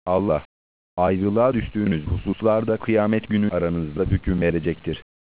Allah, ayrılığa düştüğünüz hususlarda kıyamet günü aranızda hüküm verecektir.